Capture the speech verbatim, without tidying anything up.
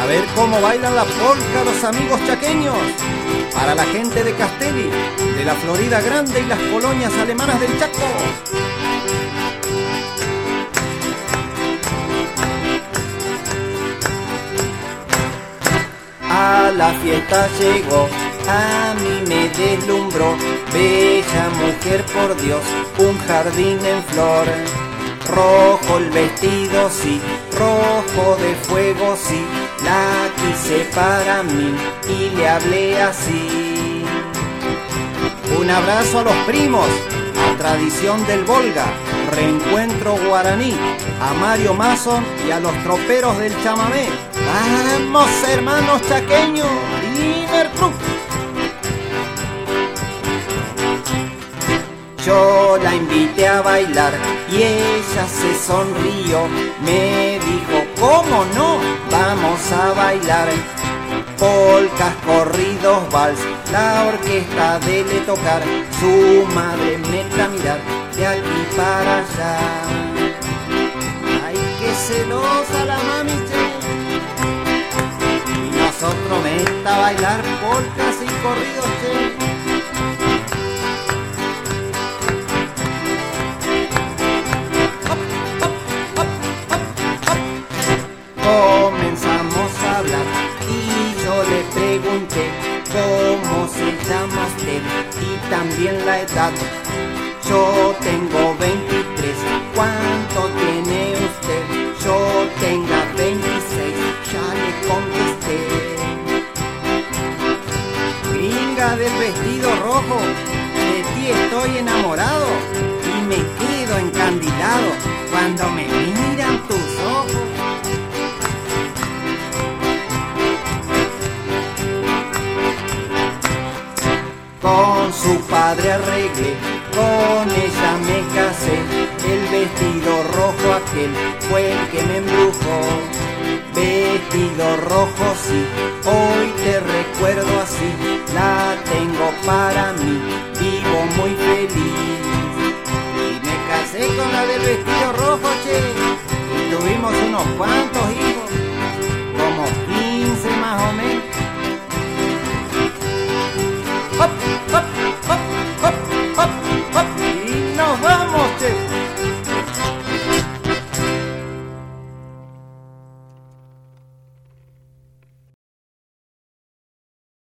ver cómo bailan la polca los amigos chaqueños. Para la gente de Castelli, de la Florida Grande y las colonias alemanas del Chaco. A la fiesta llegó, a mí me deslumbró, bella mujer por Dios, un jardín en flor. Rojo el vestido, sí, rojo de fuego, sí, la quise para mí y le hablé así. Un abrazo a los primos, a tradición del Volga, reencuentro guaraní, a Mario Mason y a los troperos del chamamé. ¡Vamos, hermanos chaqueños! ¡River Club! Yo la invité a bailar y ella se sonrió. Me dijo, ¿cómo no? Vamos a bailar. Polcas, corridos, vals, la orquesta dele tocar. Su madre me entra a mirar de aquí para allá. ¡Ay, qué celosa la mami, che! Y nosotros meta a bailar polcas y corridos, che. Comenzamos a hablar y yo le pregunté cómo se llama usted y también la edad. Yo tengo veintitrés, ¿cuánto tiene usted? Yo tengo veintiséis, ya le contesté. Gringa del vestido rojo, de ti estoy enamorado y me quedo encandilado cuando me miran tus ojos. Con su padre arreglé, con ella me casé. El vestido rojo aquel fue el que me embrujó. Vestido rojo sí, hoy te recuerdo así. La tengo para mí, vivo muy feliz. Y me casé con la del vestido rojo, che. Y tuvimos unos cuantos hijos, como quince más o menos.